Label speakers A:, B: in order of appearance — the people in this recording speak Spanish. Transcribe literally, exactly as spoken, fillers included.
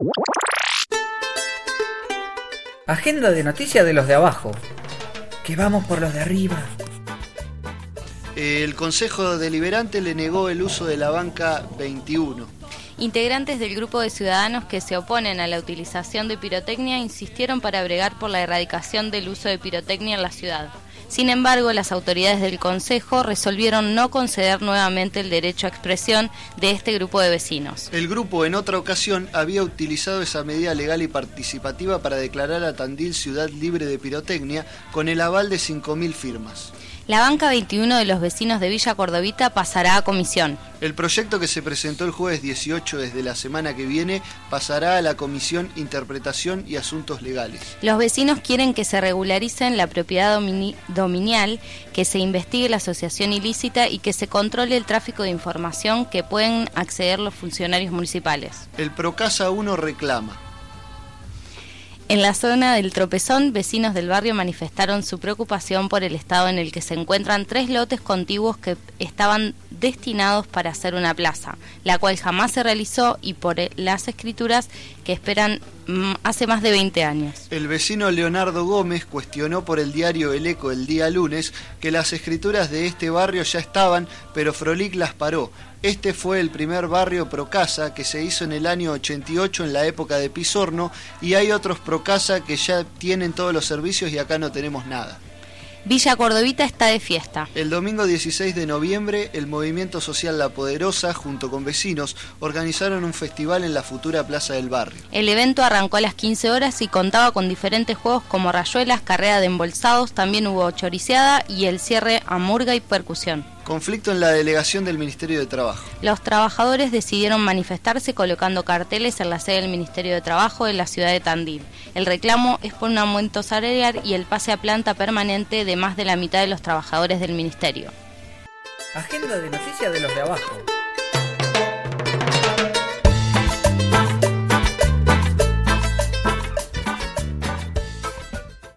A: Agenda de noticias de los de abajo. Que vamos por los de arriba.
B: El Consejo Deliberante le negó el uso de la banca veintiuno.
C: Integrantes del grupo de ciudadanos que se oponen a la utilización de pirotecnia insistieron para bregar por la erradicación del uso de pirotecnia en la ciudad. Sin embargo, las autoridades del Consejo resolvieron no conceder nuevamente el derecho a expresión de este grupo de vecinos.
B: El grupo en otra ocasión había utilizado esa medida legal y participativa para declarar a Tandil ciudad libre de pirotecnia con el aval de cinco mil firmas.
C: La banca veintiuno de los vecinos de Villa Cordovita pasará a comisión.
B: El proyecto que se presentó el jueves dieciocho desde la semana que viene pasará a la Comisión Interpretación y Asuntos Legales.
C: Los vecinos quieren que se regularicen la propiedad domini- dominial, que se investigue la asociación ilícita y que se controle el tráfico de información que pueden acceder los funcionarios municipales.
B: El Procasa uno reclama.
C: En la zona del Tropezón, vecinos del barrio manifestaron su preocupación por el estado en el que se encuentran tres lotes contiguos que estaban destinados para hacer una plaza, la cual jamás se realizó y por las escrituras que esperan mm, hace más de veinte años.
B: El vecino Leonardo Gómez cuestionó por el diario El Eco el día lunes que las escrituras de este barrio ya estaban, pero Frolic las paró. Este fue el primer barrio Procasa que se hizo en el año ochenta y ocho en la época de Pizorno y hay otros Procasa que ya tienen todos los servicios y acá no tenemos nada.
C: Villa Cordovita está de fiesta.
B: El domingo dieciséis de noviembre, el Movimiento Social La Poderosa, junto con vecinos, organizaron un festival en la futura Plaza del Barrio.
C: El evento arrancó a las quince horas y contaba con diferentes juegos como rayuelas, carrera de embolsados, también hubo choriceada y el cierre a murga y percusión.
B: Conflicto en la delegación del Ministerio de Trabajo.
C: Los trabajadores decidieron manifestarse colocando carteles en la sede del Ministerio de Trabajo de la ciudad de Tandil. El reclamo es por un aumento salarial y el pase a planta permanente de más de la mitad de los trabajadores del Ministerio.
A: Agenda de noticias de los de abajo.